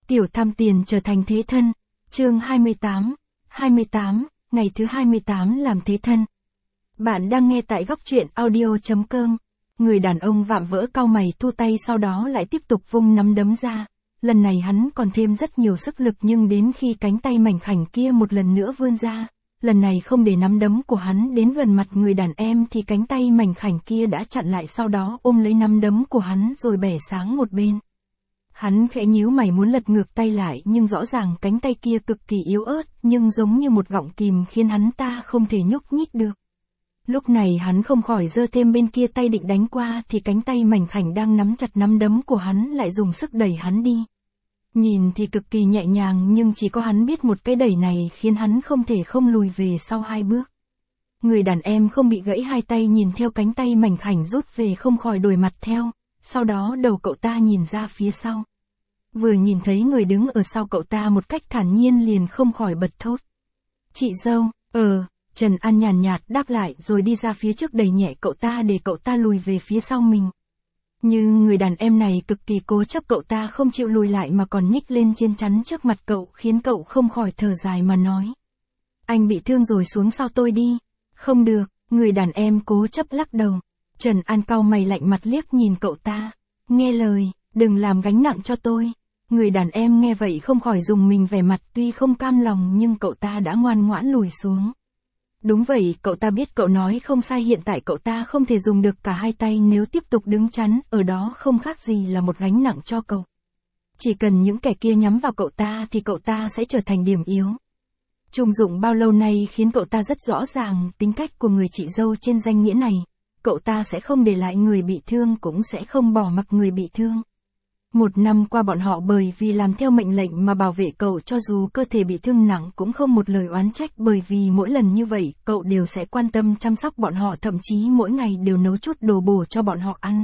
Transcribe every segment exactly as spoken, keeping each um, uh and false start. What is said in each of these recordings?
Tiểu tham tiền trở thành thế thân. Chương hai mươi tám. hai mươi tám, ngày thứ hai mươi tám làm thế thân. Bạn đang nghe tại góc truyện audio.com. Người đàn ông vạm vỡ cau mày thu tay, sau đó lại tiếp tục vung nắm đấm ra. Lần này hắn còn thêm rất nhiều sức lực, nhưng đến khi cánh tay mảnh khảnh kia một lần nữa vươn ra, lần này không để nắm đấm của hắn đến gần mặt người đàn em thì cánh tay mảnh khảnh kia đã chặn lại, sau đó ôm lấy nắm đấm của hắn rồi bẻ sáng một bên. Hắn khẽ nhíu mày muốn lật ngược tay lại, nhưng rõ ràng cánh tay kia cực kỳ yếu ớt, nhưng giống như một gọng kìm khiến hắn ta không thể nhúc nhích được. Lúc này hắn không khỏi giơ thêm bên kia tay định đánh qua thì cánh tay mảnh khảnh đang nắm chặt nắm đấm của hắn lại dùng sức đẩy hắn đi. Nhìn thì cực kỳ nhẹ nhàng, nhưng chỉ có hắn biết một cái đẩy này khiến hắn không thể không lùi về sau hai bước. Người đàn em không bị gãy hai tay nhìn theo cánh tay mảnh khảnh rút về không khỏi đổi mặt theo, sau đó đầu cậu ta nhìn ra phía sau. Vừa nhìn thấy người đứng ở sau cậu ta một cách thản nhiên liền không khỏi bật thốt. Chị dâu, ờ, Trần An nhàn nhạt đáp lại rồi đi ra phía trước đẩy nhẹ cậu ta để cậu ta lùi về phía sau mình. Nhưng người đàn em này cực kỳ cố chấp, cậu ta không chịu lùi lại mà còn nhích lên trên chắn trước mặt cậu, khiến cậu không khỏi thở dài mà nói. Anh bị thương rồi, xuống sau tôi đi. Không được, người đàn em cố chấp lắc đầu. Trần An cau mày lạnh mặt liếc nhìn cậu ta. Nghe lời, đừng làm gánh nặng cho tôi. Người đàn em nghe vậy không khỏi dùng mình, vẻ mặt tuy không cam lòng nhưng cậu ta đã ngoan ngoãn lùi xuống. Đúng vậy, cậu ta biết cậu nói không sai, hiện tại cậu ta không thể dùng được cả hai tay, nếu tiếp tục đứng chắn ở đó không khác gì là một gánh nặng cho cậu. Chỉ cần những kẻ kia nhắm vào cậu ta thì cậu ta sẽ trở thành điểm yếu. Trung dụng bao lâu nay khiến cậu ta rất rõ ràng tính cách của người chị dâu trên danh nghĩa này. Cậu ta sẽ không để lại người bị thương, cũng sẽ không bỏ mặc người bị thương. Một năm qua bọn họ bởi vì làm theo mệnh lệnh mà bảo vệ cậu, cho dù cơ thể bị thương nặng cũng không một lời oán trách, bởi vì mỗi lần như vậy cậu đều sẽ quan tâm chăm sóc bọn họ, thậm chí mỗi ngày đều nấu chút đồ bổ cho bọn họ ăn.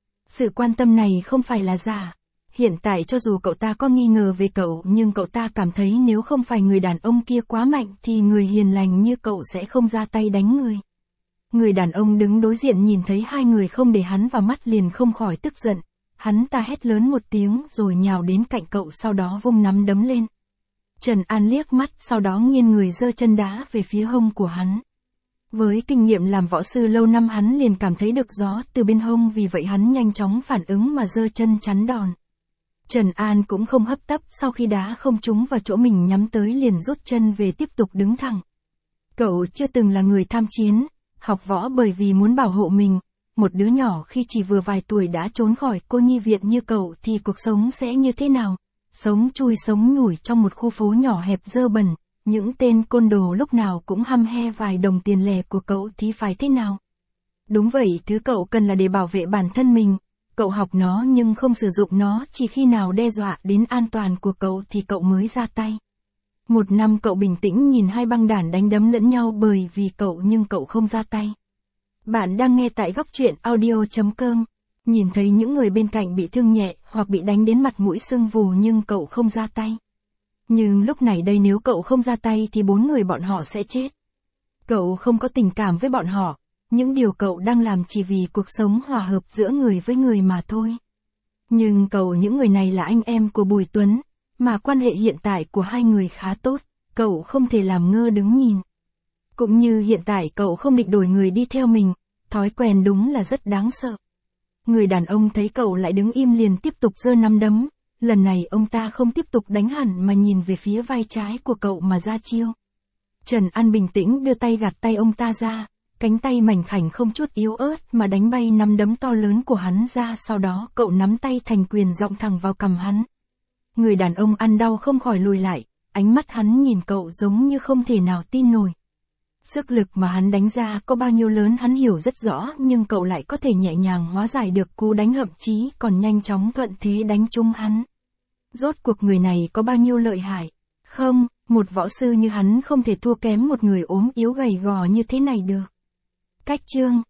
Sự quan tâm này không phải là giả. Hiện tại cho dù cậu ta có nghi ngờ về cậu, nhưng cậu ta cảm thấy nếu không phải người đàn ông kia quá mạnh thì người hiền lành như cậu sẽ không ra tay đánh người. Người đàn ông đứng đối diện nhìn thấy hai người không để hắn vào mắt liền không khỏi tức giận. Hắn ta hét lớn một tiếng rồi nhào đến cạnh cậu, sau đó vung nắm đấm lên. Trần An liếc mắt, sau đó nghiêng người giơ chân đá về phía hông của hắn. Với kinh nghiệm làm võ sư lâu năm, hắn liền cảm thấy được gió từ bên hông, vì vậy hắn nhanh chóng phản ứng mà giơ chân chắn đòn. Trần An cũng không hấp tấp, sau khi đá không trúng vào chỗ mình nhắm tới liền rút chân về tiếp tục đứng thẳng. Cậu chưa từng là người tham chiến, học võ bởi vì muốn bảo hộ mình. Một đứa nhỏ khi chỉ vừa vài tuổi đã trốn khỏi cô nhi viện như cậu thì cuộc sống sẽ như thế nào? Sống chui sống nhủi trong một khu phố nhỏ hẹp dơ bẩn, những tên côn đồ lúc nào cũng hăm he vài đồng tiền lẻ của cậu thì phải thế nào? Đúng vậy, thứ cậu cần là để bảo vệ bản thân mình. Cậu học nó nhưng không sử dụng nó, chỉ khi nào đe dọa đến an toàn của cậu thì cậu mới ra tay. Một năm cậu bình tĩnh nhìn hai băng đảng đánh đấm lẫn nhau bởi vì cậu, nhưng cậu không ra tay. Bạn đang nghe tại góc truyện audio.com. Nhìn thấy những người bên cạnh bị thương nhẹ hoặc bị đánh đến mặt mũi sưng vù nhưng cậu không ra tay. Nhưng lúc này đây nếu cậu không ra tay thì bốn người bọn họ sẽ chết. Cậu không có tình cảm với bọn họ. Những điều cậu đang làm chỉ vì cuộc sống hòa hợp giữa người với người mà thôi. Nhưng cậu, những người này là anh em của Bùi Tuấn, mà quan hệ hiện tại của hai người khá tốt, cậu không thể làm ngơ đứng nhìn. Cũng như hiện tại cậu không định đổi người đi theo mình, thói quen đúng là rất đáng sợ. Người đàn ông thấy cậu lại đứng im liền tiếp tục giơ nắm đấm, lần này ông ta không tiếp tục đánh hẳn mà nhìn về phía vai trái của cậu mà ra chiêu. Trần An bình tĩnh đưa tay gạt tay ông ta ra, cánh tay mảnh khảnh không chút yếu ớt mà đánh bay nắm đấm to lớn của hắn ra, sau đó cậu nắm tay thành quyền giọng thẳng vào cằm hắn. Người đàn ông ăn đau không khỏi lùi lại, ánh mắt hắn nhìn cậu giống như không thể nào tin nổi. Sức lực mà hắn đánh ra có bao nhiêu lớn hắn hiểu rất rõ, nhưng cậu lại có thể nhẹ nhàng hóa giải được cú đánh, thậm chí còn nhanh chóng thuận thế đánh trúng hắn. Rốt cuộc người này có bao nhiêu lợi hại? Không, một võ sư như hắn không thể thua kém một người ốm yếu gầy gò như thế này được. Cách chương